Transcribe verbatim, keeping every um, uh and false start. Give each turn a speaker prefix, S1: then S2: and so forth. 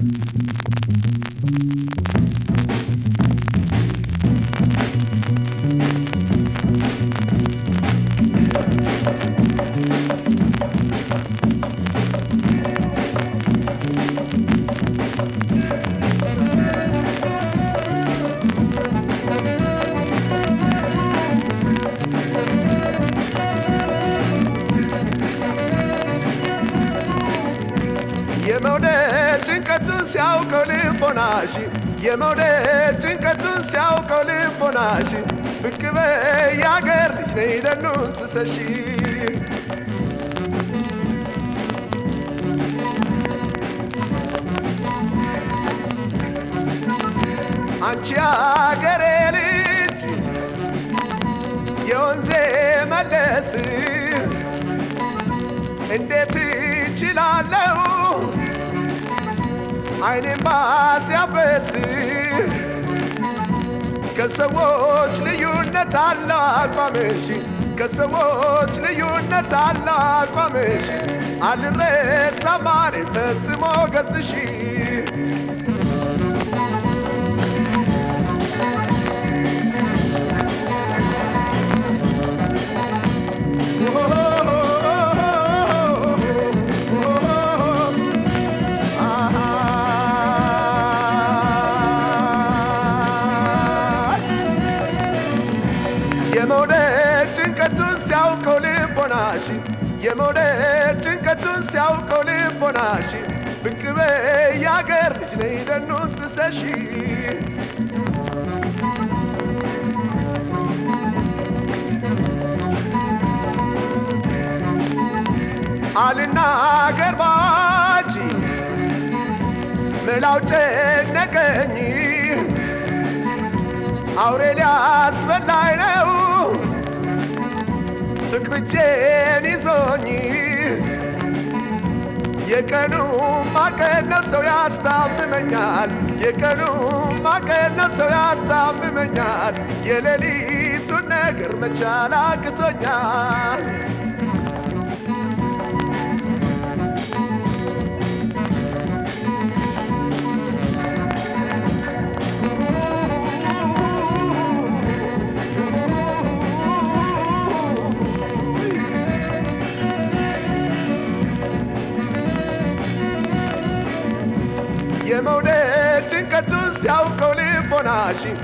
S1: የመውደድ ጭንቀቱን ሲያውቀው ልቦናሽ የመውደድ ጭንቀቱን ሲያውቀው ልቦናሽ ብቅ በይ ያገር ልጅ ነይ ደኑን ትሰሺ አንቺ ያገሬ ልጅ የወንዜ መለስ እንዴት እችላለሁ አይኔን ባትያበት ከሰዎች ልዩነት አለው አቋምሽ ከሰዎች ልዩነት አለው አቋምሽ አልረሳም አለኝ ፈጽሞ ገጽሽ የመውደድ ጭንቀቱን ሲያውቀው ልቦናሽ የመውደድ ጭንቀቱን ሲያውቀው ልቦናሽ ብቅ በይ ያገር ልጅ ነይ ደኑን ትሰሺ አልናገር ባንቺ መላው ጨነቀኝ አውሬ ሊያስበላኝ ነው ፍቅር እጄን ይዞኝ የቀኑማ ቀን ነው ሰው ያስታምመኛል የቀኑማ ቀን ነው ሰው ያስታምመኛል የሌሊቱን ነገር መቻል አቅቶኛል የመውደድ ጭንቀቱን ሲያውቀው ልቦናሽ